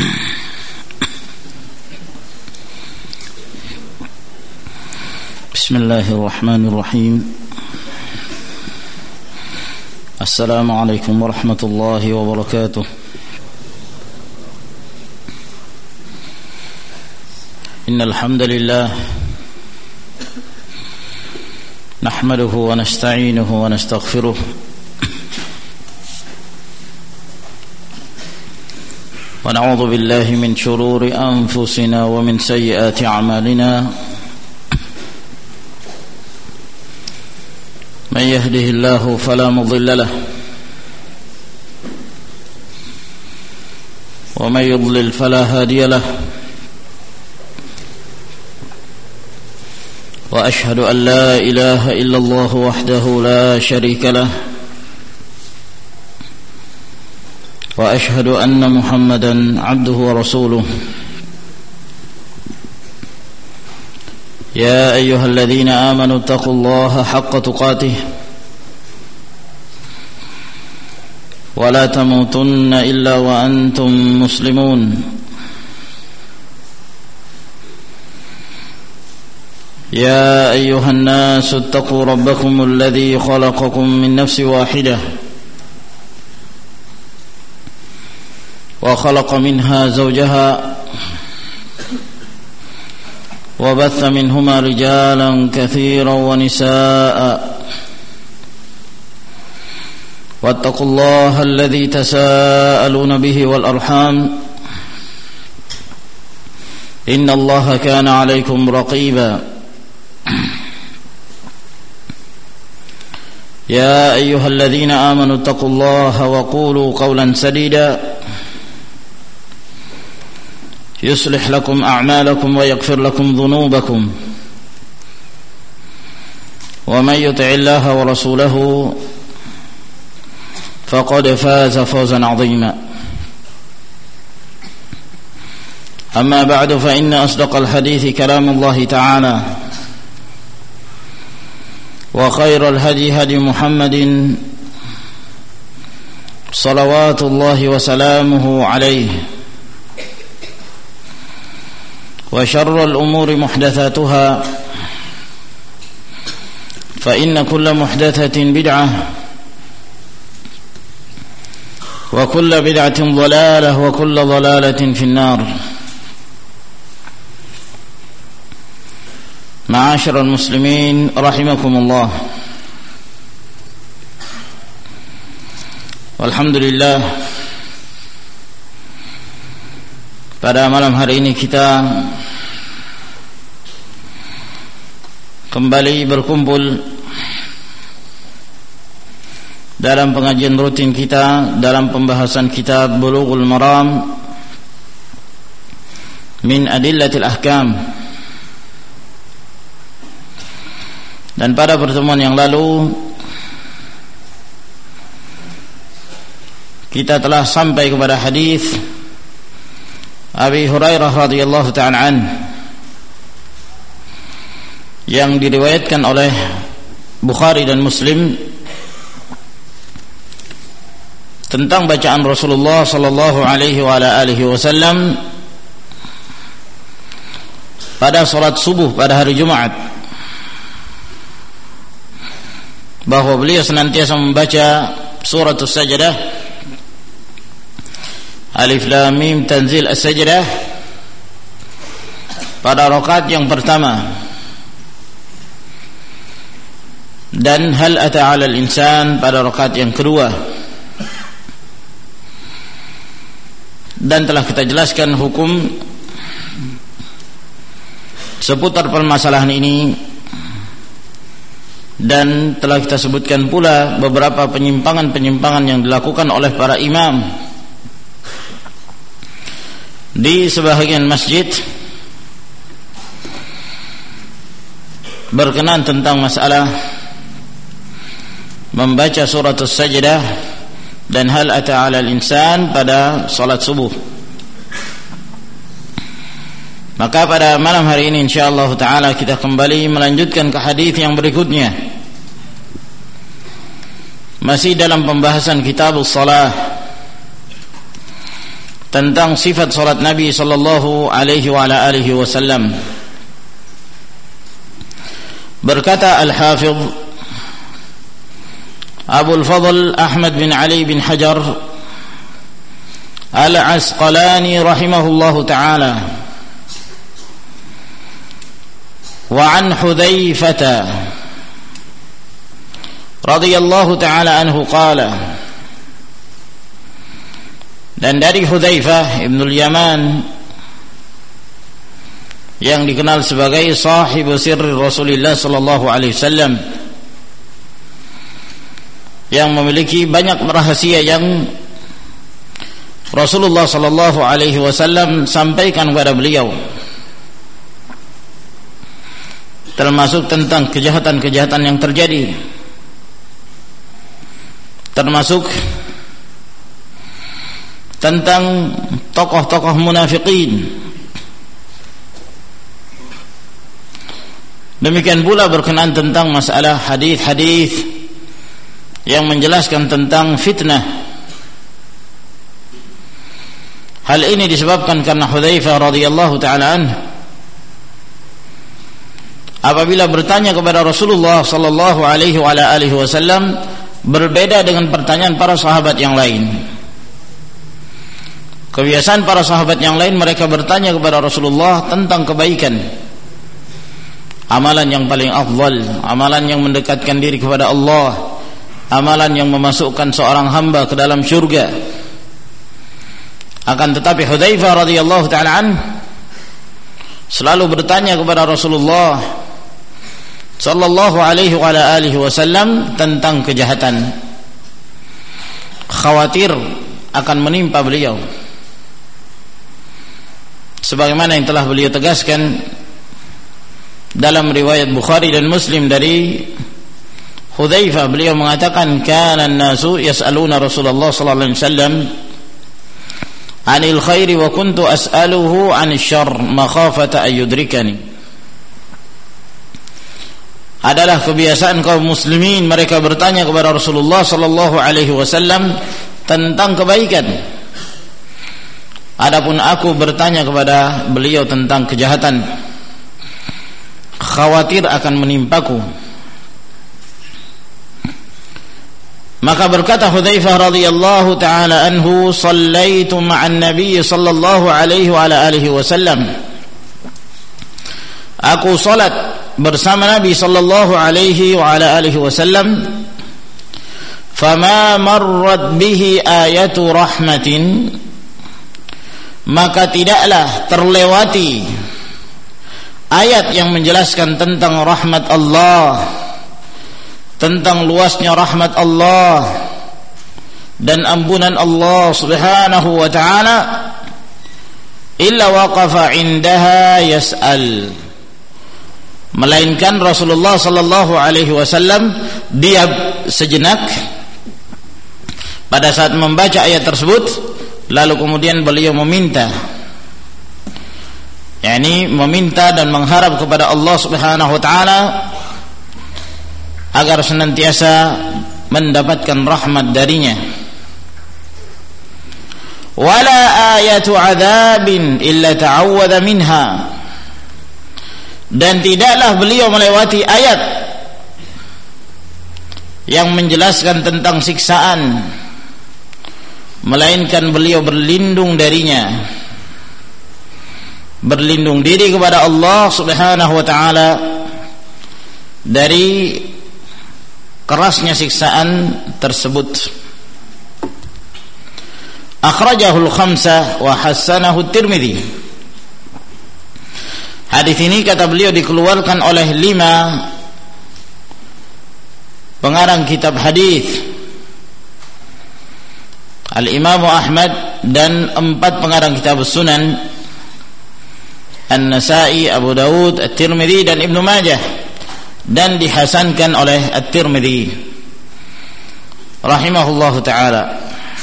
Bismillahirrahmanirrahim. Assalamualaikum warahmatullahi wabarakatuh. Innal hamdalillah nahmaduhu wa nasta'inuhu wa nastaghfiruh wa na'udzu billahi min shururi anfusina wa min sayyiati a'malina. من يهده الله فلا مضل له ومن يضلل فلا هادي له وأشهد أن لا إله إلا الله وحده لا شريك له وأشهد أن محمدا عبده ورسوله. يا أيها الذين آمنوا اتقوا الله حق تقاته ولا تموتن إلا وأنتم مسلمون. يا أيها الناس اتقوا ربكم الذي خلقكم من نفس واحدة وخلق منها زوجها وبث منهما رجالا كثيرا ونساء واتقوا الله الذي تساءلون به والأرحام إن الله كان عليكم رقيبا. يا أيها الذين آمنوا اتقوا الله وقولوا قولا سديدا يصلح لكم أعمالكم ويغفر لكم ذنوبكم ومن يطع الله ورسوله فقد فاز فوزا عظيما. أما بعد فإن أصدق الحديث كلام الله تعالى وخير الهدي هدي محمد صلوات الله وسلامه عليه وشر الأمور محدثاتها فإن كل محدثة بدعة وكل بدعة ضلالة وكل ضلالة في النار. معاشر المسلمين رحمكم الله. Alhamdulillah, pada malam hari ini kita kembali berkumpul dalam pengajian rutin kita dalam pembahasan kitab Bulughul Maram min Adillatil Ahkam. Dan pada pertemuan yang lalu kita telah sampai kepada hadis Abi Hurairah radhiyallahu ta'ala an yang diriwayatkan oleh Bukhari dan Muslim tentang bacaan Rasulullah sallallahu alaihi wa ala alihi wasallam pada salat subuh pada hari Jumat, bahwa beliau senantiasa membaca surah As-Sajdah, Alif Lam Mim Tanzil As-Sajdah pada rakaat yang pertama, dan Hal Ata 'alal Insan pada rakaat yang kedua. Dan telah kita jelaskan hukum seputar permasalahan ini, dan telah kita sebutkan pula beberapa penyimpangan-penyimpangan yang dilakukan oleh para imam di sebahagian masjid berkenaan tentang masalah membaca surah As-Sajdah dan Hal Ata 'alal Insan pada salat subuh. Maka pada malam hari ini insyaallah taala kita kembali melanjutkan ke hadis yang berikutnya, masih dalam pembahasan Kitabus Shalah, tentang sifat salat Nabi sallallahu alaihi wa ala alihi wasallam. Berkata Al-Hafidh Abul Fadl Ahmad bin Ali bin Hajar Al-Asqalani rahimahullahu ta'ala, wa an Hudzaifah radhiyallahu ta'ala anhu qala, dan dari Hudzaifah ibnul Yaman yang dikenal sebagai sahibu sirri Rasulullah sallallahu alaihi wasallam, yang memiliki banyak rahasia yang Rasulullah sallallahu alaihi wasallam sampaikan kepada beliau, termasuk tentang kejahatan-kejahatan yang terjadi, termasuk tentang tokoh-tokoh munafikin. Demikian pula berkenaan tentang masalah hadis-hadis yang menjelaskan tentang fitnah. Hal ini disebabkan karena Hudzaifah radhiyallahu ta'ala anhu apabila bertanya kepada Rasulullah sallallahu alaihi wa ala alihi wasallam berbeda dengan pertanyaan para sahabat yang lain. Kebiasaan para sahabat yang lain, mereka bertanya kepada Rasulullah tentang kebaikan, amalan yang paling afdal, amalan yang mendekatkan diri kepada Allah, amalan yang memasukkan seorang hamba ke dalam syurga. Akan tetapi Hudzaifah radhiyallahu ta'ala anhu selalu bertanya kepada Rasulullah sallallahu alaihi wa ala alihi wasallam tentang kejahatan, khawatir akan menimpa beliau, sebagaimana yang telah beliau tegaskan dalam riwayat Bukhari dan Muslim dari Hudzaifah. Beliau mengatakan, kana an-nasu yas'aluna Rasulullah sallallahu alaihi wasallam anil khairi wa kuntu as'aluhu 'anil syarr makhafata ay yudrikani. Adalah kebiasaan kaum muslimin, mereka bertanya kepada Rasulullah sallallahu alaihi wasallam tentang kebaikan, adapun aku bertanya kepada beliau tentang kejahatan, khawatir akan menimpaku. Maka berkata Hudzaifah radhiyallahu ta'ala anhu, sallaitu ma'an nabiy sallallahu alaihi wa ala alihi wasallam, aku salat bersama Nabi sallallahu alaihi wa ala alihi wasallam, fama marrat bihi ayatu rahmatin, maka tidaklah terlewati ayat yang menjelaskan tentang rahmat Allah, tentang luasnya rahmat Allah dan ampunan Allah subhanahu wa ta'ala, illa waqafa indaha yas'al, melainkan Rasulullah sallallahu alaihi wasallam diam sejenak pada saat membaca ayat tersebut, lalu kemudian beliau meminta, yakni meminta dan mengharap kepada Allah subhanahu wa ta'ala agar senantiasa mendapatkan rahmat darinya. Wala ayatu adzabin illa ta'awwadha minha, dan tidaklah beliau melewati ayat yang menjelaskan tentang siksaan, melainkan beliau berlindung darinya, berlindung diri kepada Allah subhanahu wa ta'ala dari kerasnya siksaan tersebut. Akhrajahul khamsah wa hassanahu Tirmidzi. Hadis ini kata beliau dikeluarkan oleh 5 pengarang kitab hadis, Al-Imam Ahmad, dan 4 pengarang kitab Sunan, An-Nasa'i, Abu Dawud, At-Tirmidzi dan Ibnu Majah, dan dihasankan oleh At-Tirmidzi rahimahullahu ta'ala.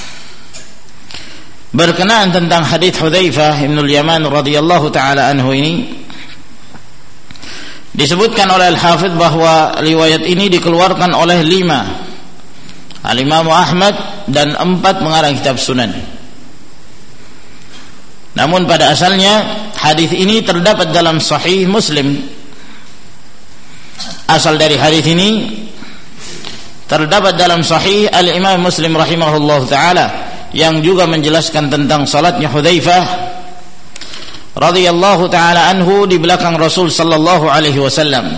Berkenaan tentang hadis Hudzaifah ibnul Yaman radhiyallahu ta'ala anhu ini, disebutkan oleh Al-Hafidh bahwa riwayat ini dikeluarkan oleh 5, Al-Imam Ahmad dan 4 pengarang kitab Sunan. Namun pada asalnya hadis ini terdapat dalam Sahih Muslim. Asal dari hadis ini terdapat dalam Sahih Al-Imam Muslim rahimahullah ta'ala, yang juga menjelaskan tentang salatnya Hudzaifah radhiyallahu ta'ala anhu di belakang Rasul sallallahu alaihi wasallam,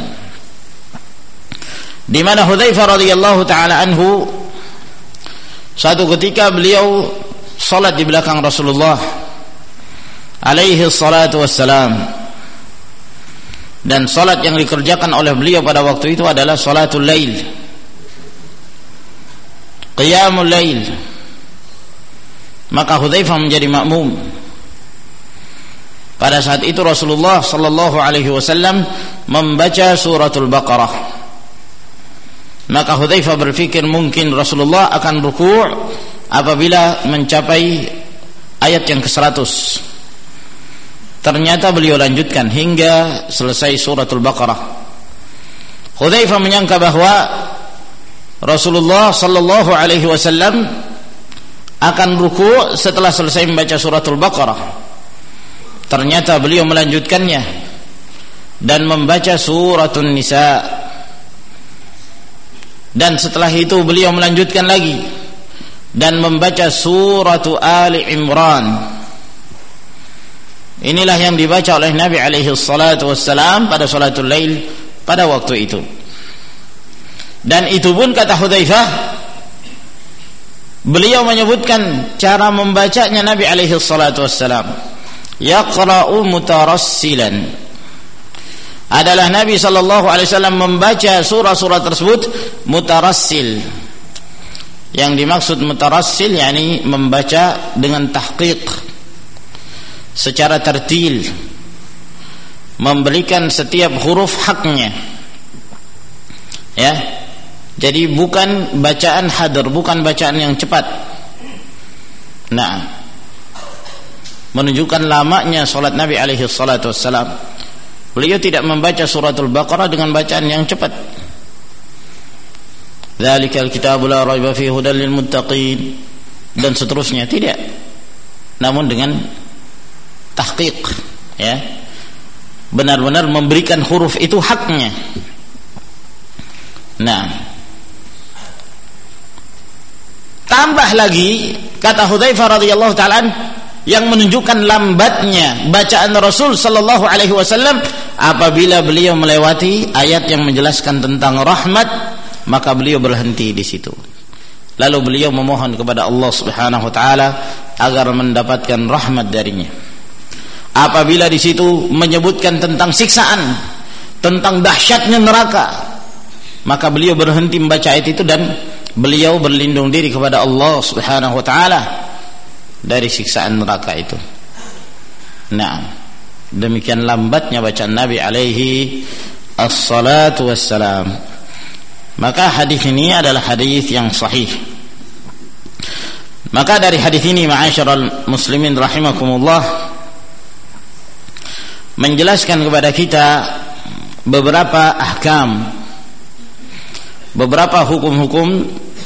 di mana Hudzaifah radhiyallahu ta'ala anhu satu ketika beliau salat di belakang Rasulullah alaihi salatu wassalam, dan salat yang dikerjakan oleh beliau pada waktu itu adalah salatul lail, qiyamul lail. Maka Hudzaifah menjadi makmum. Pada saat itu Rasulullah sallallahu alaihi wasallam membaca suratul Baqarah. Maka Hudzaifah berpikir mungkin Rasulullah akan ruku' apabila mencapai ayat yang ke-100. Ternyata beliau lanjutkan hingga selesai suratul Baqarah. Hudzaifah menyangka bahwa Rasulullah sallallahu alaihi wasallam akan ruku' setelah selesai membaca suratul Baqarah. Ternyata beliau melanjutkannya dan membaca suratul Nisa, dan setelah itu beliau melanjutkan lagi dan membaca suratul Ali Imran. Inilah yang dibaca oleh Nabi alaihi salatu wassalam pada salatul lail pada waktu itu. Dan itu pun kata Hudzaifah, beliau menyebutkan cara membacanya Nabi alaihi salatu wassalam, yaqra'u mutarassilan. Adalah Nabi sallallahu alaihi wasallam membaca surah-surah tersebut mutarassil. Yang dimaksud mutarassil yakni membaca dengan tahqiq, secara tertil, memberikan setiap huruf haknya. Ya. Jadi bukan bacaan hadr, bukan bacaan yang cepat. Nah, menunjukkan lamanya salat Nabi alaihi salatu wassalam. Beliau tidak membaca suratul Baqarah dengan bacaan yang cepat. Dzalikal kitabu la raiba fihi hudal lil muttaqin, dan seterusnya, tidak. Namun dengan tahqiq, ya. Benar-benar memberikan huruf itu haknya. Nah, tambah lagi kata Hudzaifah radhiyallahu ta'ala yang menunjukkan lambatnya bacaan Rasul sallallahu alaihi wasallam apabila beliau melewati ayat yang menjelaskan tentang rahmat, maka beliau berhenti di situ. Lalu beliau memohon kepada Allah Subhanahu wa taala agar mendapatkan rahmat darinya. Apabila di situ menyebutkan tentang siksaan, tentang dahsyatnya neraka, maka beliau berhenti membaca ayat itu dan beliau berlindung diri kepada Allah Subhanahu wa taala dari siksaan neraka itu. Nah, demikian lambatnya bacaan Nabi alaihi assalatu wassalam. Maka hadis ini adalah hadis yang sahih. Maka dari hadis ini ma'asyiral muslimin rahimakumullah, menjelaskan kepada kita beberapa ahkam, beberapa hukum-hukum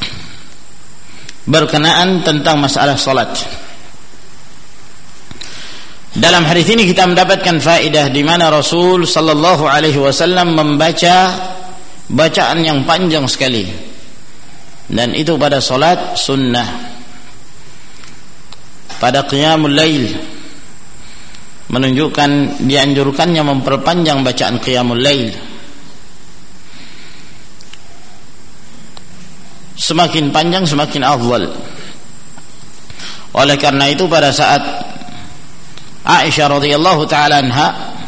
berkenaan tentang masalah salat. Dalam hadis ini kita mendapatkan faedah di mana Rasul sallallahu alaihi wasallam membaca bacaan yang panjang sekali, dan itu pada salat sunnah, pada qiyamul lail, menunjukkan dianjurkannya memperpanjang bacaan qiyamul lail. Semakin panjang semakin afdal. Oleh karena itu pada saat Aisyah radhiyallahu taala anha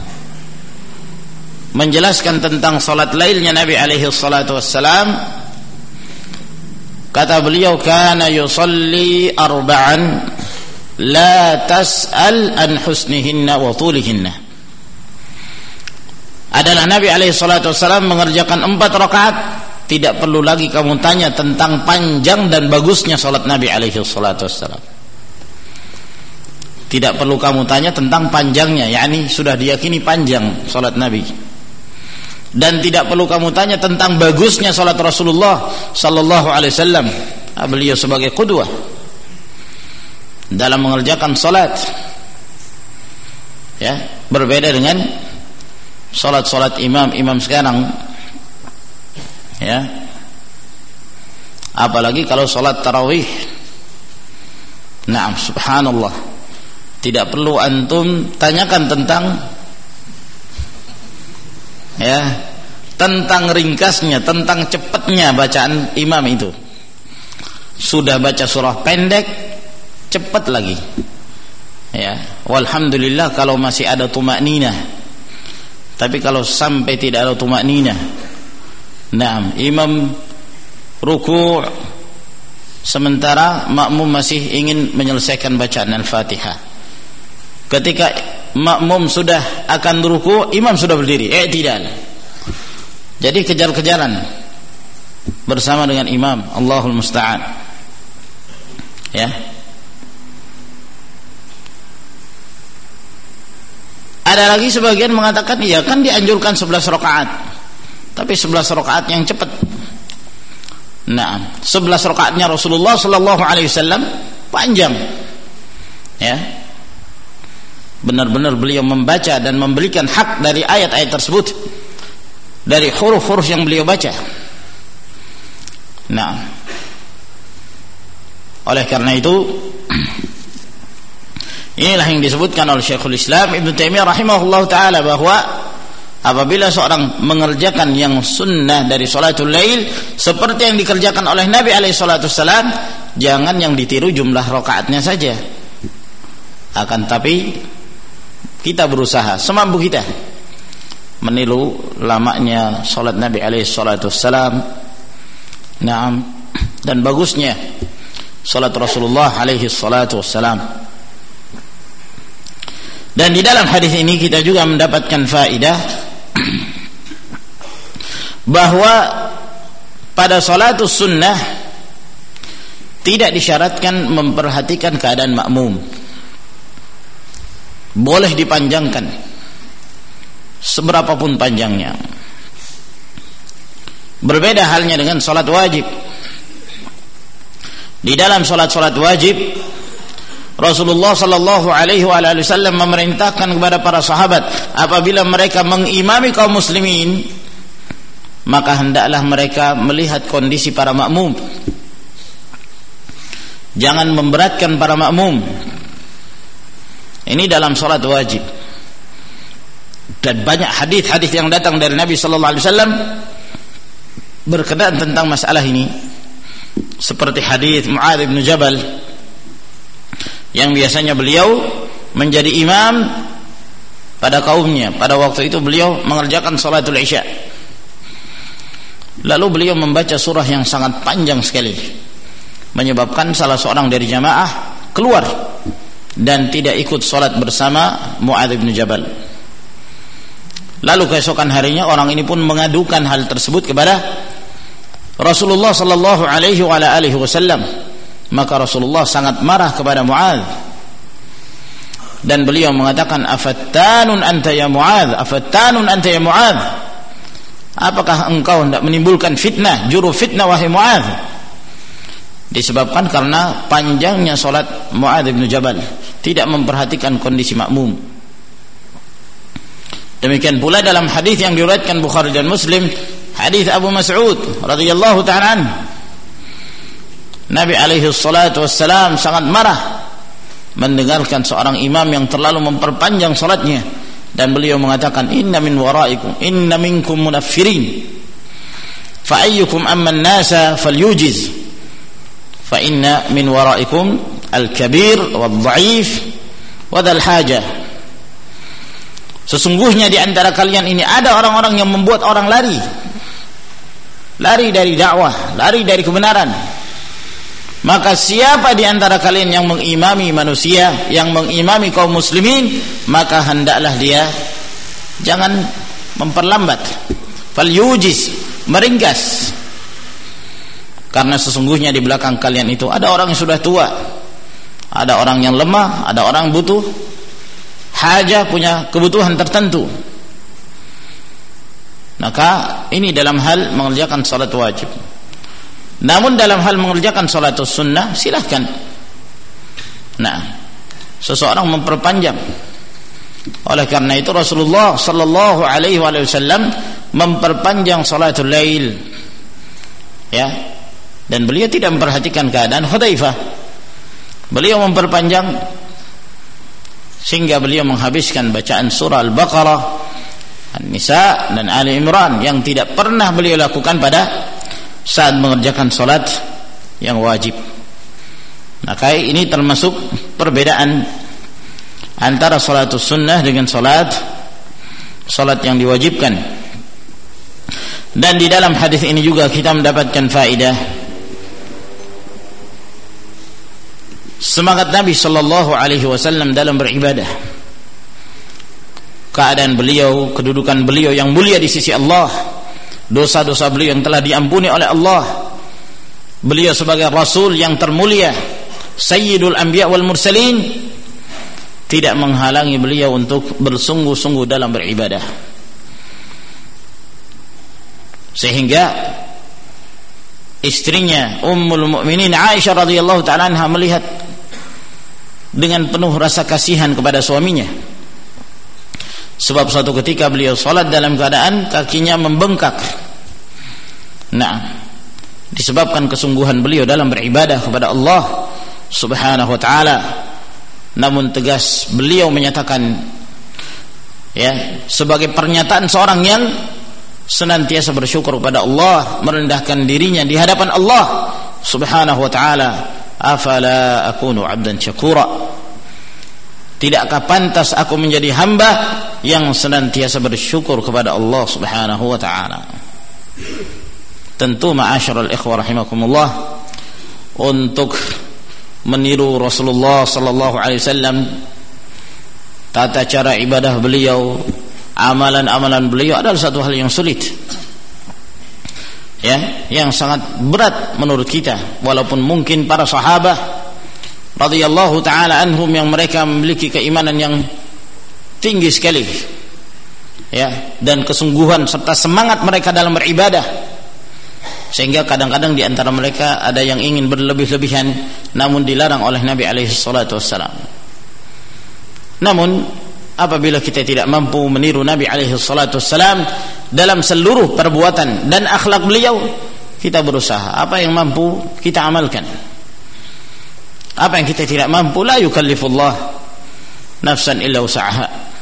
menjelaskan tentang salat lailnya Nabi alaihi salatu wassalam, kata beliau, kana yusalli arba'an la tas'al an husnihinna wa tulihinna. Adalah Nabi alaihi salatu wassalam mengerjakan 4 rakaat, tidak perlu lagi kamu tanya tentang panjang dan bagusnya salat Nabi alaihi salatu wassalam. Tidak perlu kamu tanya tentang panjangnya, yakni sudah diyakini panjang salat Nabi. Dan tidak perlu kamu tanya tentang bagusnya salat Rasulullah sallallahu alaihi wasallam. Beliau sebagai qudwah dalam mengerjakan salat. Ya, berbeda dengan salat imam sekarang. Ya. Apalagi kalau salat tarawih. Naam, subhanallah. Tidak perlu antum tanyakan tentang ringkasnya, tentang cepatnya bacaan imam itu. Sudah baca surah pendek, cepat lagi. Ya, walhamdulillah kalau masih ada tumakninah. Tapi kalau sampai tidak ada tumakninah, naam, imam ruku' sementara makmum masih ingin menyelesaikan bacaan Al-Fatihah. Ketika makmum sudah akan ruku', imam sudah berdiri, i'tidal. Jadi kejar-kejaran bersama dengan imam. Allahul musta'an. Ya. Ada lagi sebagian mengatakan iya kan dianjurkan 11 rakaat. Tapi 11 rakaat yang cepat. Nah, 11 rakaatnya Rasulullah sallallahu alaihi wasallam panjang. Ya. Benar-benar beliau membaca dan memberikan hak dari ayat-ayat tersebut, dari huruf-huruf yang beliau baca. Nah, oleh karena itu inilah yang disebutkan oleh Syekhul Islam Ibnu Taimiyah rahimahullah taala, bahwa apabila seorang mengerjakan yang sunnah dari salatul lail seperti yang dikerjakan oleh Nabi alaihi salatu wasallam, jangan yang ditiru jumlah rakaatnya saja, akan tapi kita berusaha semampu kita meniru lamanya salat Nabi alaihi salatu wassalam. Naam, dan bagusnya salat Rasulullah alaihi salatu wassalam. Dan di dalam hadis ini kita juga mendapatkan faedah bahwa pada salatus sunnah tidak disyaratkan memperhatikan keadaan makmum. Boleh dipanjangkan seberapapun panjangnya. Berbeda halnya dengan salat wajib. Di dalam salat wajib Rasulullah sallallahu alaihi wasallam memerintahkan kepada para sahabat, apabila mereka mengimami kaum muslimin, maka hendaklah mereka melihat kondisi para makmum. Jangan memberatkan para makmum. Ini dalam salat wajib. Dan banyak hadis-hadis yang datang dari Nabi sallallahu alaihi wasallam berkenaan tentang masalah ini. Seperti hadis Mu'adz bin Jabal yang biasanya beliau menjadi imam pada kaumnya. Pada waktu itu beliau mengerjakan salatul isya. Lalu beliau membaca surah yang sangat panjang sekali, menyebabkan salah seorang dari jamaah keluar dan tidak ikut salat bersama Mu'adz bin Jabal. Lalu keesokan harinya orang ini pun mengadukan hal tersebut kepada Rasulullah sallallahu alaihi wasallam. Maka Rasulullah sangat marah kepada Mu'adz dan beliau mengatakan, afattanun anta ya Mu'adz, afattanun anta ya Mu'adz, apakah engkau hendak menimbulkan fitnah, juru fitnah wahai Mu'adz? Disebabkan karena panjangnya salat Mu'adz bin Jabal, tidak memperhatikan kondisi makmum. Demikian pula dalam hadis yang diriwayatkan Bukhari dan Muslim, hadis Abu Mas'ud radhiyallahu ta'ala anhu, Nabi alaihi salatu wassalam sangat marah mendengarkan seorang imam yang terlalu memperpanjang salatnya, dan beliau mengatakan, inna min waraikum, inna minkum munaffirin, fa ayyukum amma an-nasa falyujiz, fa inna min waraikum al-kabir wal-dha'if wa dzal hajah. Sesungguhnya di antara kalian ini ada orang-orang yang membuat orang lari dari dakwah, lari dari kebenaran. Maka siapa di antara kalian yang mengimami manusia, yang mengimami kaum muslimin, maka hendaklah dia jangan memperlambat, falyujiz, meringkas. Karena sesungguhnya di belakang kalian itu ada orang yang sudah tua, ada orang yang lemah, ada orang butuh hajah, punya kebutuhan tertentu. Maka ini dalam hal mengerjakan salat wajib. Namun dalam hal mengerjakan salatus sunnah silahkan. Nah, seseorang memperpanjang Oleh karena itu Rasulullah sallallahu alaihi wasallam memperpanjang salatul lail, ya, dan beliau tidak memperhatikan keadaan Hudzaifah. Beliau memperpanjang sehingga beliau menghabiskan bacaan surah Al-Baqarah, An-Nisa dan Ali Imran yang tidak pernah beliau lakukan pada saat mengerjakan salat yang wajib. Maka ini termasuk perbedaan antara salatus sunnah dengan salat yang diwajibkan. Dan di dalam hadis ini juga kita mendapatkan faedah semangat Nabi sallallahu alaihi wasallam dalam beribadah. Keadaan beliau, kedudukan beliau yang mulia di sisi Allah, dosa-dosa beliau yang telah diampuni oleh Allah. Beliau sebagai rasul yang termulia, sayyidul anbiya wal mursalin, tidak menghalangi beliau untuk bersungguh-sungguh dalam beribadah. Sehingga istrinya Ummul Mukminin Aisyah radhiyallahu taala anha melihat dengan penuh rasa kasihan kepada suaminya. Sebab suatu ketika beliau salat dalam keadaan kakinya membengkak. Nah, disebabkan kesungguhan beliau dalam beribadah kepada Allah Subhanahu wa taala. Namun tegas beliau menyatakan, ya, sebagai pernyataan seorang yang senantiasa bersyukur kepada Allah, merendahkan dirinya di hadapan Allah Subhanahu wa taala, afala akunu 'abdan syakura, tidakkah pantas aku menjadi hamba yang senantiasa bersyukur kepada Allah Subhanahu wa taala. Tentu ma'asyiral ikhwah rahimakumullah, untuk meniru Rasulullah sallallahu alaihi wasallam, tata cara ibadah beliau, amalan-amalan beliau adalah satu hal yang sulit, ya, yang sangat berat menurut kita. Walaupun mungkin para sahabat radhiyallahu taala anhum yang mereka memiliki keimanan yang tinggi sekali, ya, dan kesungguhan serta semangat mereka dalam beribadah, sehingga kadang-kadang di antara mereka ada yang ingin berlebih-lebihan, namun dilarang oleh Nabi alaihi salatu wassalam. Namun apabila kita tidak mampu meniru Nabi alaihi salatu wassalam dalam seluruh perbuatan dan akhlak beliau, kita berusaha apa yang mampu kita amalkan. Apa yang kita tidak mampu, la yukallifullah nafsan illa wus'aha.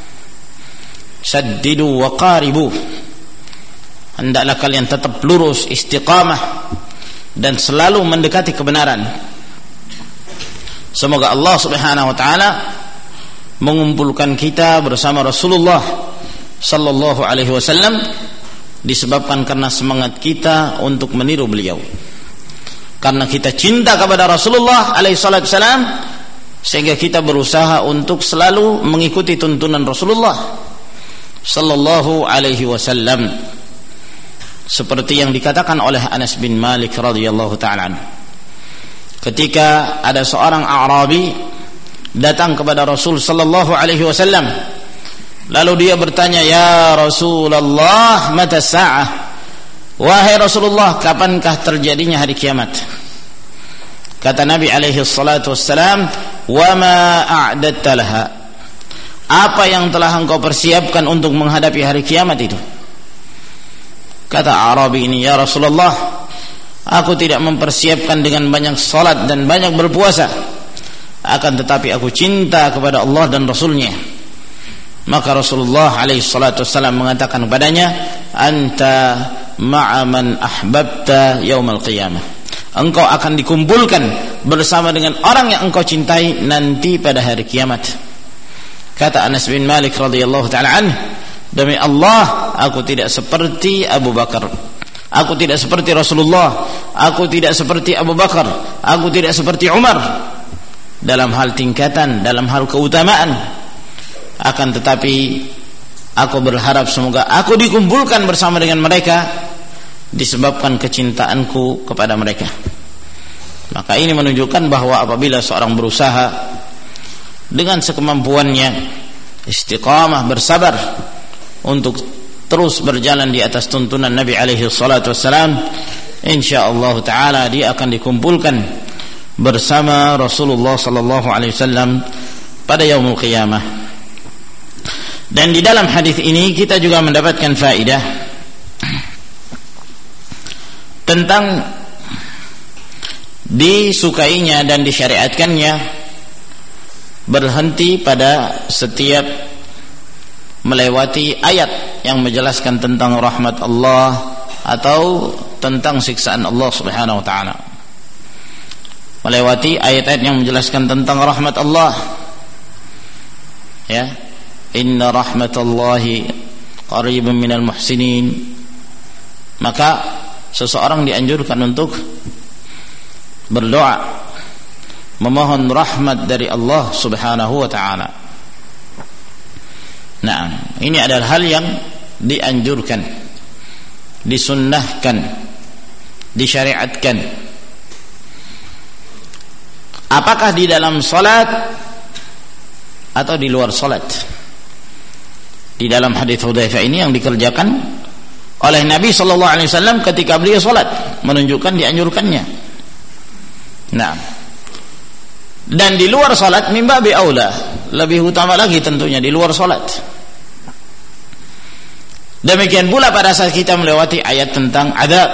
Saddidu wa qaribu, hendaklah kalian tetap lurus, istiqamah, dan selalu mendekati kebenaran. Semoga Allah Subhanahu wa taala mengumpulkan kita bersama Rasulullah sallallahu alaihi wasallam disebabkan karena semangat kita untuk meniru beliau. Karena kita cinta kepada Rasulullah alaihi salatu wasallam, sehingga kita berusaha untuk selalu mengikuti tuntunan Rasulullah sallallahu alaihi wasallam. Seperti yang dikatakan oleh Anas bin Malik radhiyallahu ta'ala anhu, ketika ada seorang A'rabi datang kepada Rasul sallallahu alaihi wasallam, lalu dia bertanya, ya Rasulullah, mata sa'ah, wahai Rasulullah, kapankah terjadinya hari kiamat? Kata Nabi alaihi salatu wassalam, wa ma a'dadta laha, apa yang telah engkau persiapkan untuk menghadapi hari kiamat itu? Kata Arabi ini, ya Rasulullah, aku tidak mempersiapkan dengan banyak salat dan banyak berpuasa, akan tetapi aku cinta kepada Allah dan Rasulnya. Maka Rasulullah alaihi salatu wassalam mengatakan kepadanya, anta ma'a man ahbabta yaumal qiyamah, engkau akan dikumpulkan bersama dengan orang yang engkau cintai nanti pada hari kiamat. Kata Anas bin Malik radhiyallahu ta'ala anhu, demi Allah, aku tidak seperti Abu Bakar, aku tidak seperti Rasulullah, aku tidak seperti Abu Bakar, aku tidak seperti Umar dalam hal tingkatan, dalam hal keutamaan. Akan tetapi aku berharap semoga aku dikumpulkan bersama dengan mereka disebabkan kecintaanku kepada mereka. Maka ini menunjukkan bahwa apabila seorang berusaha dengan sekemampuannya, istiqamah, bersabar untuk terus berjalan di atas tuntunan Nabi alaihi salatu wassalam, insyaallah taala dia akan dikumpulkan bersama Rasulullah sallallahu alaihi wasallam pada yaumul qiyamah. Dan di dalam hadis ini kita juga mendapatkan faedah tentang disukainya dan disyariatkannya berhenti pada setiap melewati ayat yang menjelaskan tentang rahmat Allah atau tentang siksaan Allah Subhanahu wa taala. Melewati ayat-ayat yang menjelaskan tentang rahmat Allah. Ya, inna rahmatallahi qaribun minal muhsinin. Maka seseorang dianjurkan untuk berdoa memohon rahmat dari Allah Subhanahu wa taala. Nah, ini adalah hal yang dianjurkan, disunnahkan, disyariatkan. Apakah di dalam salat atau di luar salat? Di dalam hadis Hudzaifah ini yang dikerjakan oleh Nabi sallallahu alaihi wasallam ketika beliau salat, menunjukkan dianjurkannya. Nah, dan di luar salat mimba bi aula, lebih utama lagi tentunya di luar salat. Demikian pula pada saat kita melewati ayat tentang azab,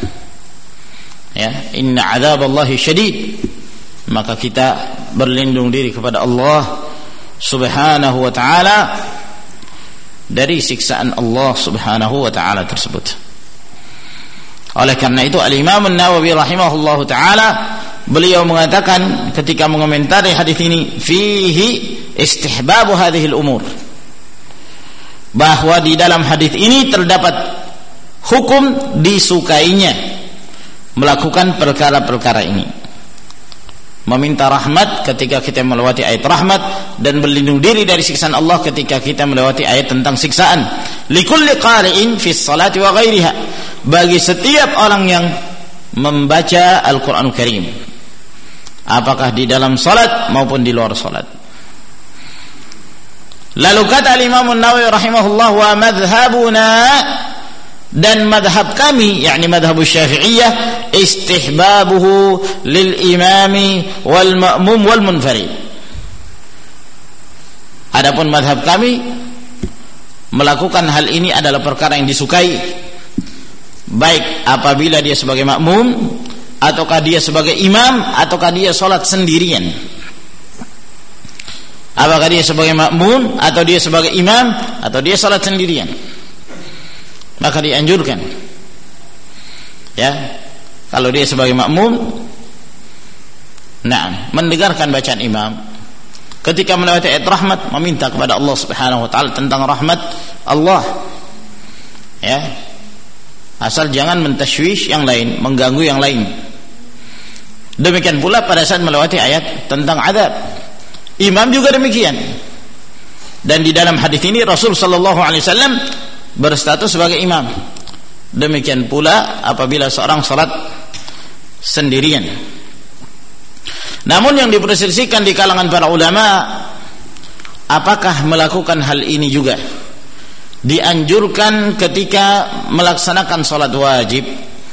ya, inna azaballahi syadid, maka kita berlindung diri kepada Allah Subhanahu wa taala dari siksaan Allah Subhanahu wa taala tersebut. Oleh karena itu Al-Imam An-Nawawi rahimahullahu taala beliau mengatakan ketika mengomentari hadis ini, fihi istihbabu hadhil umur, bahwa di dalam hadis ini terdapat hukum disukainya melakukan perkara-perkara ini, meminta rahmat ketika kita melewati ayat rahmat dan berlindung diri dari siksaan Allah ketika kita melewati ayat tentang siksaan. Likulli qari'in fi sholati wa ghairiha, bagi setiap orang yang membaca Al-Qur'an Karim, apakah di dalam salat maupun di luar salat. Lalu kata Imam An-Nawawi rahimahullah, wa madhhabuna, dan madhab kami, yakni madhab Syafi'iyah, istihbabuhu lil imami wal ma'mum wal munfarid. Adapun madhab kami, melakukan hal ini adalah perkara yang disukai, baik apabila dia sebagai makmum, ataukah dia sebagai imam, ataukah dia salat sendirian. Apakah dia sebagai makmum, atau dia sebagai imam, atau dia salat sendirian, maka dianjurkan, ya, kalau dia sebagai makmum, nah, mendengarkan bacaan imam ketika melewati ayat rahmat, meminta kepada Allah Subhanahu wa taala tentang rahmat Allah, ya, asal jangan mentashwish yang lain, mengganggu yang lain. Demikian pula pada saat melewati ayat tentang azab, imam juga demikian. Dan di dalam hadis ini Rasul sallallahu alaihi wasallam berstatus sebagai imam. Demikian pula apabila seorang salat sendirian. Namun yang diperselisihkan di kalangan para ulama, apakah melakukan hal ini juga dianjurkan ketika melaksanakan salat wajib,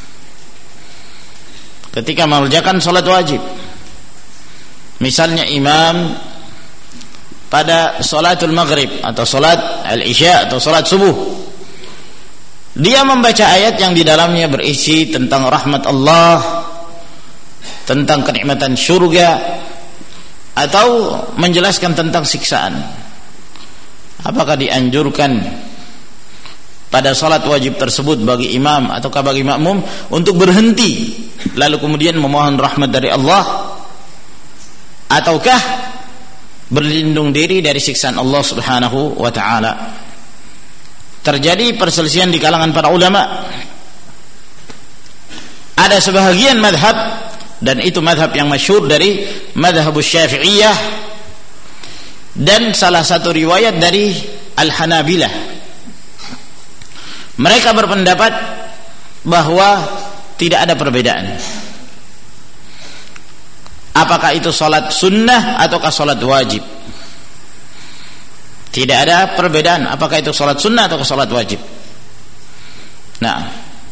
ketika mengerjakan salat wajib. Misalnya imam pada salatul maghrib atau salat al-isya atau salat subuh, dia membaca ayat yang di dalamnya berisi tentang rahmat Allah, tentang kenikmatan syurga, atau menjelaskan tentang siksaan. Apakah dianjurkan pada salat wajib tersebut bagi imam ataukah bagi makmum untuk berhenti lalu kemudian memohon rahmat dari Allah, ataukah berlindung diri dari siksaan Allah Subhanahu wa taala? Terjadi perselisihan di kalangan para ulama. Ada sebahagian madhab, dan itu madhab yang masyhur dari madhab Syafi'iyah, dan salah satu riwayat dari Al-Hanabilah. Mereka berpendapat bahwa tidak ada perbedaan, apakah itu salat sunnah ataukah salat wajib. Tidak ada perbedaan apakah itu salat sunnah ataukah salat wajib. Nah,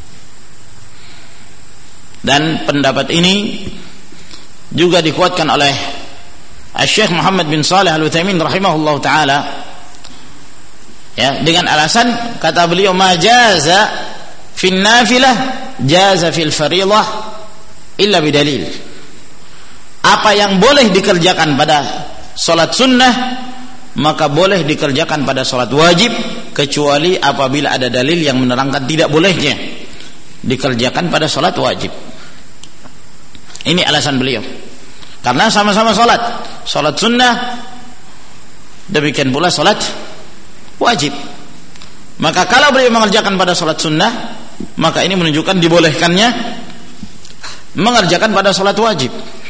dan pendapat ini juga dikuatkan oleh Syekh Muhammad bin Shalih Al-Utsaimin rahimahullah taala Ya, dengan alasan kata beliau majaza fin nafilah jaza fil fariḍah illa bidalil. Apa yang boleh dikerjakan pada salat sunnah maka boleh dikerjakan pada salat wajib, kecuali apabila ada dalil yang menerangkan tidak bolehnya dikerjakan pada salat wajib. Ini alasan beliau. Karena sama-sama salat sunnah, demikian pula salat wajib. Maka kalau beliau mengerjakan pada salat sunnah, maka ini menunjukkan dibolehkannya mengerjakan pada salat wajib.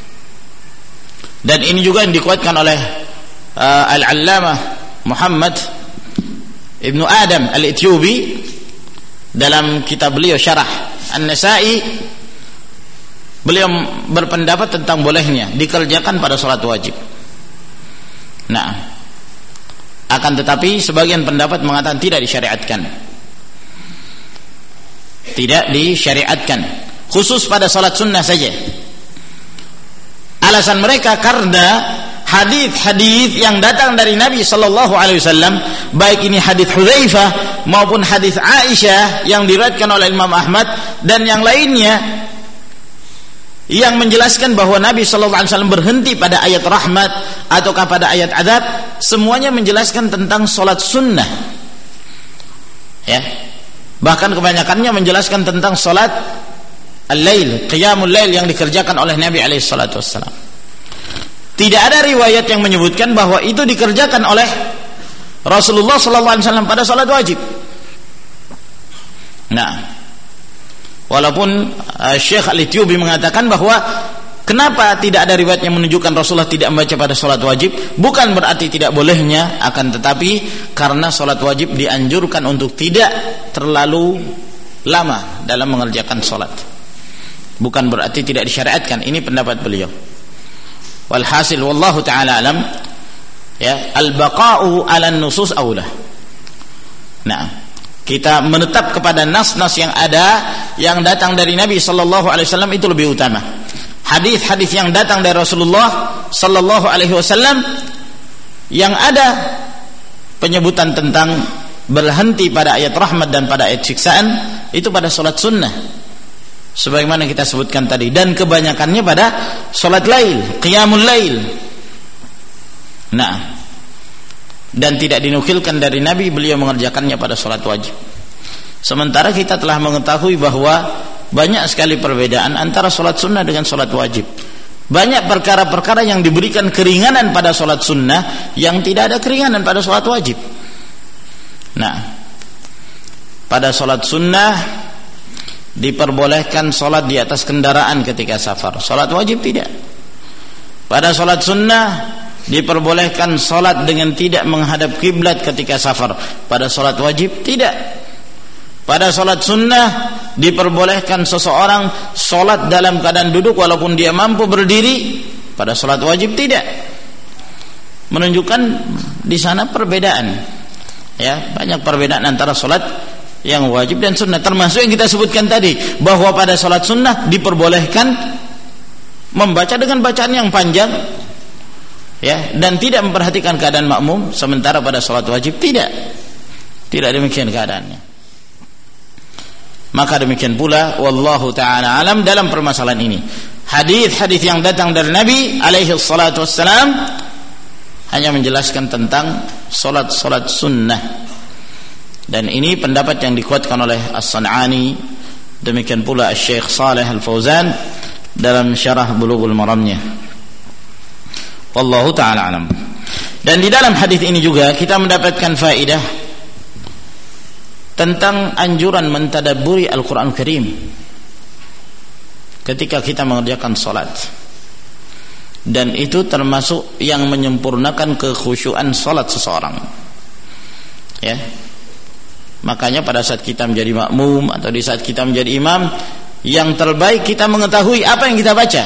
Dan ini juga yang dikuatkan oleh Al-Allamah Muhammad Ibnu Adam Al-Ethiopi dalam kitab beliau Syarah An-Nasa'i. Beliau berpendapat tentang bolehnya dikerjakan pada salat wajib. Nah, akan tetapi sebagian pendapat mengatakan tidak disyariatkan. Tidak disyariatkan, khusus pada salat sunnah saja. Alasan mereka karena hadis-hadis yang datang dari Nabi sallallahu alaihi wasallam, baik ini hadis Hudzaifah maupun hadis Aisyah yang diriwayatkan oleh Imam Ahmad dan yang lainnya, yang menjelaskan bahwa Nabi sallallahu alaihi wasallam berhenti pada ayat rahmat ataukah pada ayat adab, semuanya menjelaskan tentang salat sunnah. Ya. Bahkan kebanyakannya menjelaskan tentang salat al-lail, qiyamul lail yang dikerjakan oleh Nabi alaihi salatu wassalam. Tidak ada riwayat yang menyebutkan bahwa itu dikerjakan oleh Rasulullah sallallahu alaihi wasallam pada salat wajib. Nah, walaupun Syekh Al-Ethiopi mengatakan bahwa kenapa tidak ada riwayat yang menunjukkan Rasulullah tidak membaca pada salat wajib, bukan berarti tidak bolehnya, akan tetapi karena salat wajib dianjurkan untuk tidak terlalu lama dalam mengerjakan salat, bukan berarti tidak disyariatkan. Ini pendapat beliau. Walhasil wallahu taala alam, ya, al-baqa'u 'ala an-nusus aula. Nah, kita menetap kepada nas-nas yang ada, yang datang dari Nabi sallallahu alaihi wasallam itu lebih utama. Hadis-hadis yang datang dari Rasulullah sallallahu alaihi wasallam yang ada penyebutan tentang berhenti pada ayat rahmat dan pada ayat siksaan itu pada salat sunnah, sebagaimana kita sebutkan tadi, dan kebanyakannya pada salat lail, qiyamul lail. Nah, dan tidak dinukilkan dari Nabi beliau mengerjakannya pada salat wajib. Sementara kita telah mengetahui bahwa banyak sekali perbedaan antara salat sunnah dengan salat wajib. Banyak perkara-perkara yang diberikan keringanan pada salat sunnah yang tidak ada keringanan pada salat wajib. Nah, pada salat sunnah diperbolehkan salat di atas kendaraan ketika safar, salat wajib tidak. Pada salat sunnah diperbolehkan salat dengan tidak menghadap kiblat ketika safar, pada salat wajib tidak. Pada salat sunnah diperbolehkan seseorang salat dalam keadaan duduk walaupun dia mampu berdiri, pada salat wajib tidak. Menunjukkan di sana perbedaan, ya, banyak perbedaan antara salat yang wajib dan sunnah, termasuk yang kita sebutkan tadi bahwa pada salat sunnah diperbolehkan membaca dengan bacaan yang panjang, ya, dan tidak memperhatikan keadaan makmum, sementara pada salat wajib tidak demikian keadaannya. Maka demikian pula wallahu taala alam dalam permasalahan ini, hadis-hadis yang datang dari Nabi alaihi salatu wassalam hanya menjelaskan tentang salat sunnah. Dan ini pendapat yang dikuatkan oleh As-San'ani, demikian pula Syekh Shalih Al-Fauzan dalam syarah Bulughul Maramnya. Wallahu taala alam. Dan di dalam hadis ini juga kita mendapatkan faedah tentang anjuran mentadabburi Al-Quran Karim ketika kita mengerjakan salat, dan itu termasuk yang menyempurnakan kekhusyuan salat seseorang, ya. Makanya pada saat kita menjadi makmum atau di saat kita menjadi imam, yang terbaik kita mengetahui apa yang kita baca.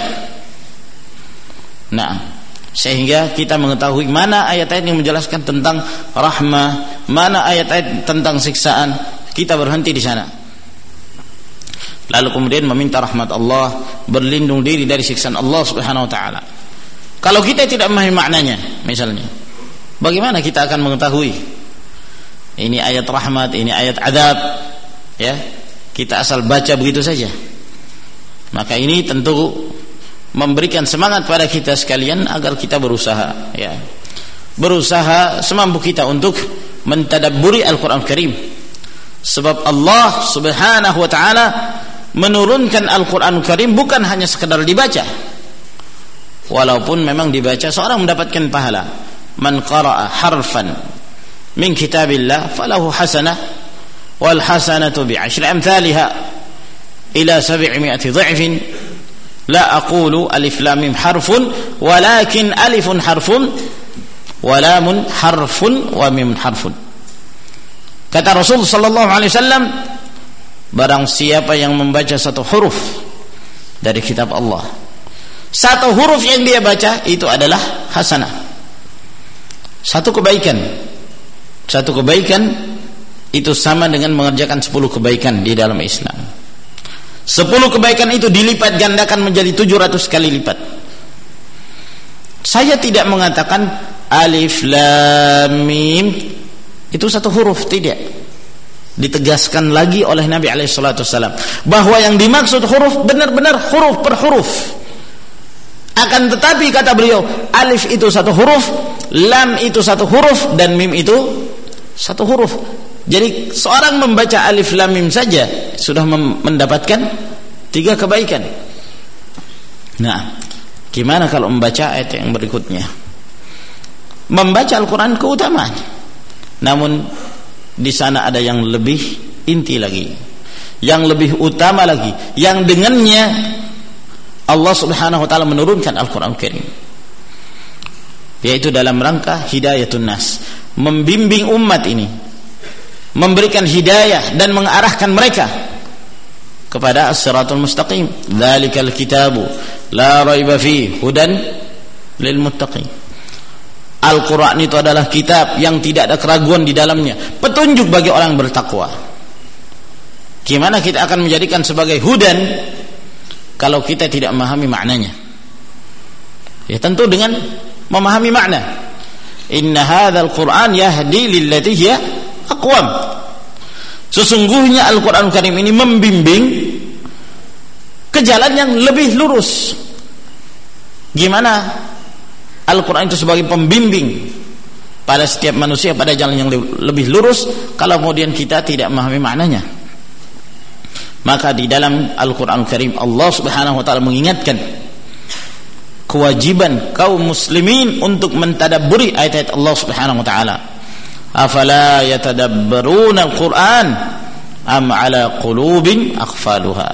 Nah, sehingga kita mengetahui mana ayat-ayat yang menjelaskan tentang rahmah, mana ayat-ayat tentang siksaan, kita berhenti di sana. Lalu kemudian meminta rahmat Allah, berlindung diri dari siksaan Allah Subhanahu wa taala. Kalau kita tidak memahami maknanya, misalnya, bagaimana kita akan mengetahui ini ayat rahmat, ini ayat azab, ya, kita asal baca begitu saja. Maka ini tentu memberikan semangat pada kita sekalian agar kita berusaha, ya, berusaha semampu kita untuk mentadabburi Al-Quran Karim. Sebab Allah Subhanahu wa ta'ala menurunkan Al-Quran Karim bukan hanya sekedar dibaca, walaupun memang dibaca seorang mendapatkan pahala. Man qara'a harfan min kitabillah falahu hasanah wal hasanatu bi'ashri amthaliha ila 700 dha'fin. La aqulu alif lam mim harfun walakin alifun harfun wa lamun harfun wa mim harfun. Kata Rasul sallallahu alaihi wasallam, barang siapa yang membaca satu huruf dari kitab Allah, satu huruf yang dia baca itu adalah hasanah, satu kebaikan. Satu kebaikan itu sama dengan mengerjakan 10 kebaikan di dalam Islam. 10 kebaikan itu dilipat gandakan menjadi 700 kali lipat. Saya tidak mengatakan alif lam mim itu satu huruf, tidak. Ditegaskan lagi oleh Nabi SAW bahwa yang dimaksud huruf benar-benar huruf per huruf. Akan tetapi kata beliau, alif itu satu huruf, lam itu satu huruf, dan mim itu satu huruf. Jadi seorang membaca alif lam mim saja sudah mendapatkan 3 kebaikan. Nah, gimana kalau membaca ayat yang berikutnya? Membaca Al-Quran keutamaan, namun di sana ada yang lebih inti lagi, yang lebih utama lagi, yang dengannya Allah Subhanahu wa ta'ala menurunkan Al-Quran Karim, yaitu dalam rangka hidayatun nas, membimbing umat ini, memberikan hidayah dan mengarahkan mereka kepada as-siratul mustaqim. Dzalikal kitabu la raiba fihi hudan lil muttaqin. Al-Quran itu adalah kitab yang tidak ada keraguan di dalamnya, petunjuk bagi orang yang bertakwa. Gimana kita akan menjadikan sebagai hudan kalau kita tidak memahami maknanya? Ya tentu dengan memahami makna. Inna hadzal Qur'an yahdi lillati hiya aqwam. Sesungguhnya Al-Quran Karim ini membimbing ke jalan yang lebih lurus. Gimana Al-Quran itu sebagai pembimbing pada setiap manusia pada jalan yang lebih lurus kalau kemudian kita tidak memahami maknanya? Maka di dalam Al-Quran Karim Allah Subhanahu wa ta'ala mengingatkan kewajiban kaum muslimin untuk mentadabburi ayat-ayat Allah Subhanahu wa ta'ala. Afala yatadabbaruna al-Quran am ala qulubin aqfaluha.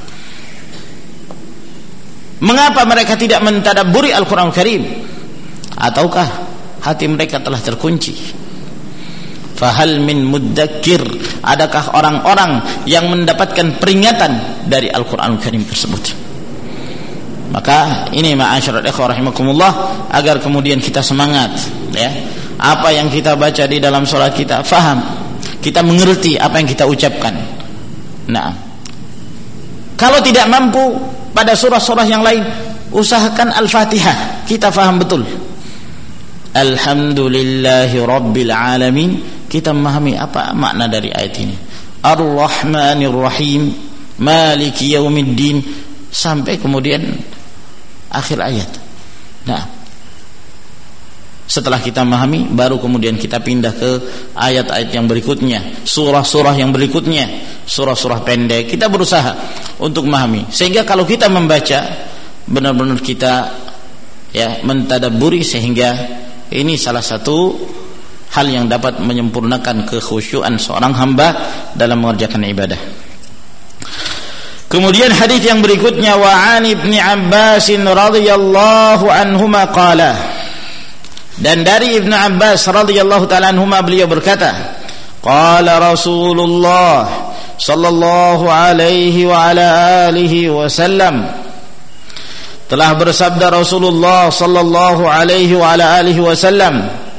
Mengapa mereka tidak mentadabburi Al-Quran Karim? Ataukah hati mereka telah terkunci? Fahal min mudzakir, adakah orang-orang yang mendapatkan peringatan dari Al-Quran Karim tersebut? Maka ini ma'asyiral ikhwah rahimakumullah, agar kemudian kita semangat, ya, apa yang kita baca di dalam salat kita faham, kita mengerti apa yang kita ucapkan. Nah, kalau tidak mampu pada surah-surah yang lain, usahakan Al-Fatihah kita faham betul. Alhamdulillahi Rabbil Alamin, kita memahami apa makna dari ayat ini. Ar-Rahmanir Rahim, Maliki Yaumiddin, sampai kemudian akhir ayat. Nah, setelah kita memahami, baru kemudian kita pindah ke ayat-ayat yang berikutnya, surah-surah yang berikutnya, surah-surah pendek. Kita berusaha untuk memahami, sehingga kalau kita membaca benar-benar kita, ya, mentadabburi, sehingga ini salah satu hal yang dapat menyempurnakan kekhusyuan seorang hamba dalam mengerjakan ibadah. Kemudian hadis yang berikutnya, wa 'an Ibnu Abbas radhiyallahu anhuma qala, dan dari Ibnu Abbas radhiyallahu ta'ala anhuma beliau berkata, qala Rasulullah sallallahu alaihi wa ala alihi wasallam, telah bersabda Rasulullah sallallahu alaihi wa ala alihi wasallam,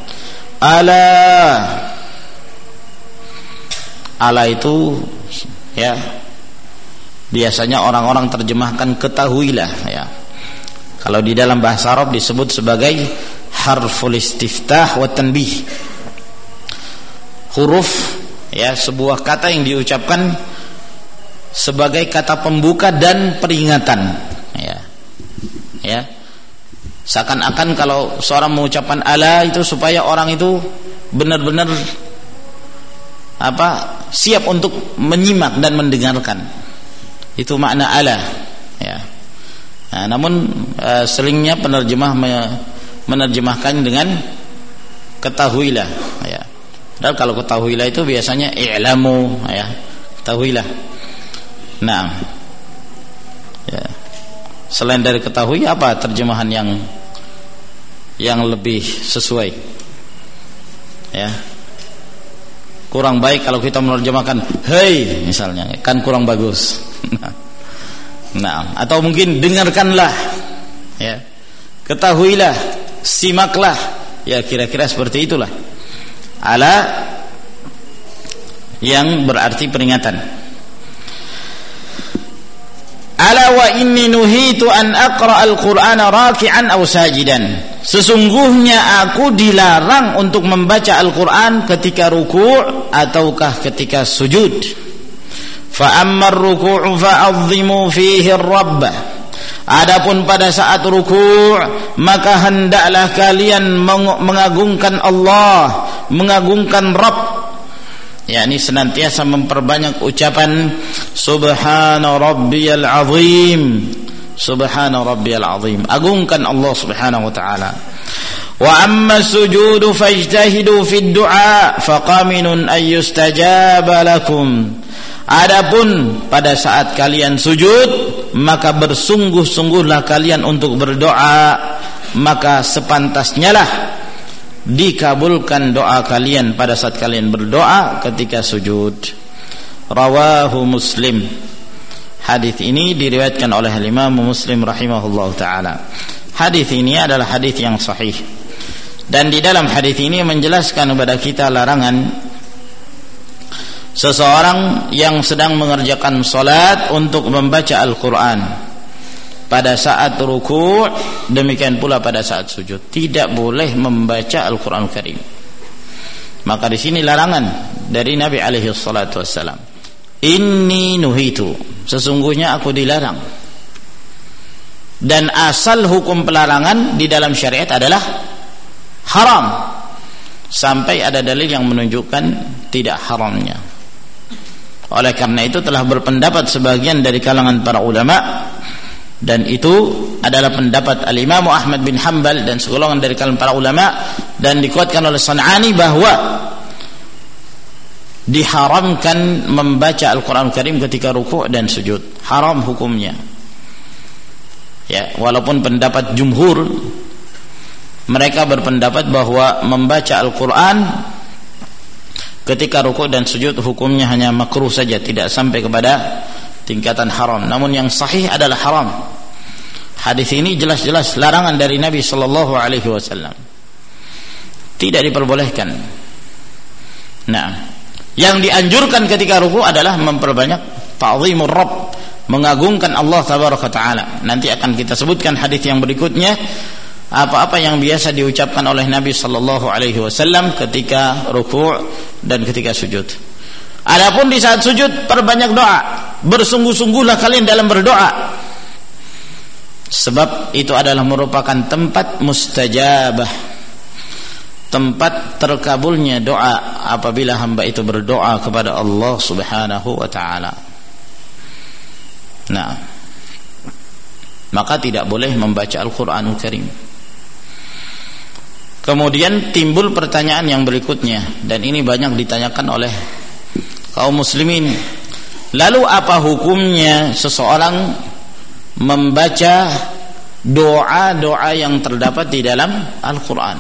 ala itu, ya, biasanya orang-orang terjemahkan ketahuilah, ya. Kalau di dalam bahasa Arab disebut sebagai harful istiftah wa tanbih. huruf, ya, sebuah kata yang diucapkan sebagai kata pembuka dan peringatan, ya. Ya. Seakan-akan kalau seorang mengucapkan ala itu supaya orang itu benar-benar siap untuk menyimak dan mendengarkan. Itu makna ala, ya. Nah, namun seringnya penerjemah menerjemahkan dengan ketahuilah, ya. Dan kalau ketahuilah itu biasanya i'lamu, ya, ketahuilah. Nah, ya. Selain dari ketahui, apa terjemahan yang lebih sesuai? Ya. Kurang baik kalau kita menerjemahkan hei misalnya, kan kurang bagus. Nah, atau mungkin dengarkanlah, ya. Ketahuilah, simaklah, ya, kira-kira seperti itulah. Ala yang berarti peringatan. Ala wa inni nuhitu an aqra al-Qur'ana raki'an aw sajidan. Sesungguhnya aku dilarang untuk membaca Al-Qur'an ketika ruku' ataukah ketika sujud. Fa ammar ruku'u fa'azzimu fihi ar-rabb. Adapun pada saat ruku' maka hendaklah kalian mengagungkan Allah, mengagungkan Rabb. Ya, ini senantiasa memperbanyak ucapan subhana rabbiyal azim, subhana rabbiyal azim, agungkan Allah subhanahu wa ta'ala. Wa amma sujudu fajtahidu fid du'a faqaminun ay yustajaba lakum. Adapun pada saat kalian sujud maka bersungguh-sungguhlah kalian untuk berdoa, maka sepantasnya lah dikabulkan doa kalian pada saat kalian berdoa ketika sujud. Rawahu Muslim. Hadis ini diriwayatkan oleh Imam Muslim rahimahullah taala. Hadis ini adalah hadis yang sahih. Dan di dalam hadis ini menjelaskan kepada kita larangan seseorang yang sedang mengerjakan salat untuk membaca Al-Qur'an pada saat ruku', demikian pula pada saat sujud, tidak boleh membaca Al-Qur'an Karim. Maka di sini larangan dari Nabi alaihi salatu wassalam. Inni nuhitu, sesungguhnya aku dilarang. Dan asal hukum pelarangan di dalam syariat adalah haram sampai ada dalil yang menunjukkan tidak haramnya. Oleh karena itu telah berpendapat sebagian dari kalangan para ulama, dan itu adalah pendapat Al-Imam Ahmad bin Hanbal dan segolongan dari kalangan para ulama, dan dikuatkan oleh San'ani bahwa diharamkan membaca Al-Quran Karim ketika ruku' dan sujud. Haram hukumnya, ya. Walaupun pendapat jumhur, mereka berpendapat bahwa membaca Al-Quran ketika ruku' dan sujud hukumnya hanya makruh saja, tidak sampai kepada tingkatan haram. Namun yang sahih adalah haram. Hadis ini jelas-jelas larangan dari Nabi sallallahu alaihi wasallam. Tidak diperbolehkan. Nah, yang dianjurkan ketika ruku' adalah memperbanyak ta'zimur Rabb, mengagungkan Allah tabaraka taala. Nanti akan kita sebutkan hadis yang berikutnya apa-apa yang biasa diucapkan oleh Nabi sallallahu alaihi wasallam ketika ruku' dan ketika sujud. Adapun di saat sujud perbanyak doa, bersungguh-sungguhlah kalian dalam berdoa, sebab itu adalah merupakan tempat mustajabah, tempat terkabulnya doa apabila hamba itu berdoa kepada Allah subhanahu wa ta'ala. Nah, maka tidak boleh membaca Al-Quranul Karim. Kemudian timbul pertanyaan yang berikutnya, dan ini banyak ditanyakan oleh kaum muslimin. Lalu apa hukumnya seseorang membaca doa-doa yang terdapat di dalam Al-Quran?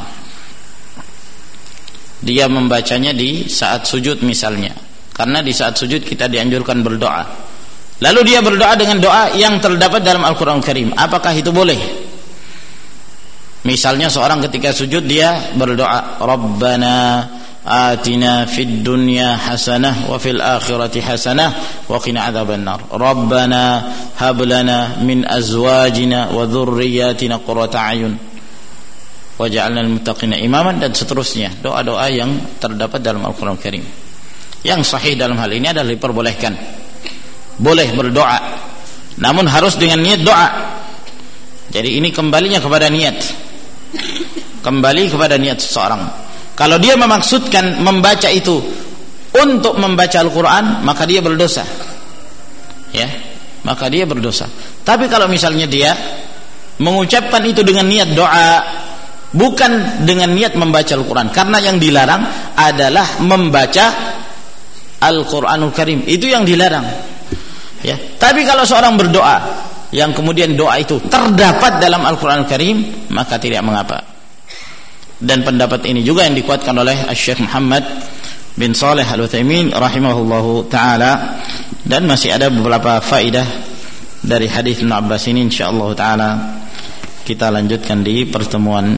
Dia membacanya di saat sujud misalnya, karena di saat sujud kita dianjurkan berdoa. Lalu dia berdoa dengan doa yang terdapat dalam Al-Quran Karim. Apakah itu boleh? Misalnya seorang ketika sujud dia berdoa, Rabbana atina fid dunya hasanah wa fil akhirati hasanah wa qina adzabannar. Rabbana hab lana min azwajina wa dhurriyyatina qurrata a'yun wa ja'alnal muttaqina imaman, dan seterusnya, doa-doa yang terdapat dalam Al-Qur'an Karim. Yang sahih dalam hal ini adalah diperbolehkan, boleh berdoa, namun harus dengan niat doa. Jadi ini kembalinya kepada niat, kembali kepada niat seseorang. Kalau dia memaksudkan membaca itu untuk membaca Al-Quran, maka dia berdosa, ya, maka dia berdosa. Tapi kalau misalnya dia mengucapkan itu dengan niat doa, bukan dengan niat membaca Al-Quran, karena yang dilarang adalah membaca Al-Quranul Karim, itu yang dilarang, ya. Tapi kalau seorang berdoa yang kemudian doa itu terdapat dalam Al-Quranul Karim, maka tidak mengapa. Dan pendapat ini juga yang dikuatkan oleh Syekh Muhammad bin Shalih Al-Utsaimin rahimahullahu taala. Dan masih ada beberapa faedah dari hadis Ibnu Abbas ini, insyaallah taala kita lanjutkan di pertemuan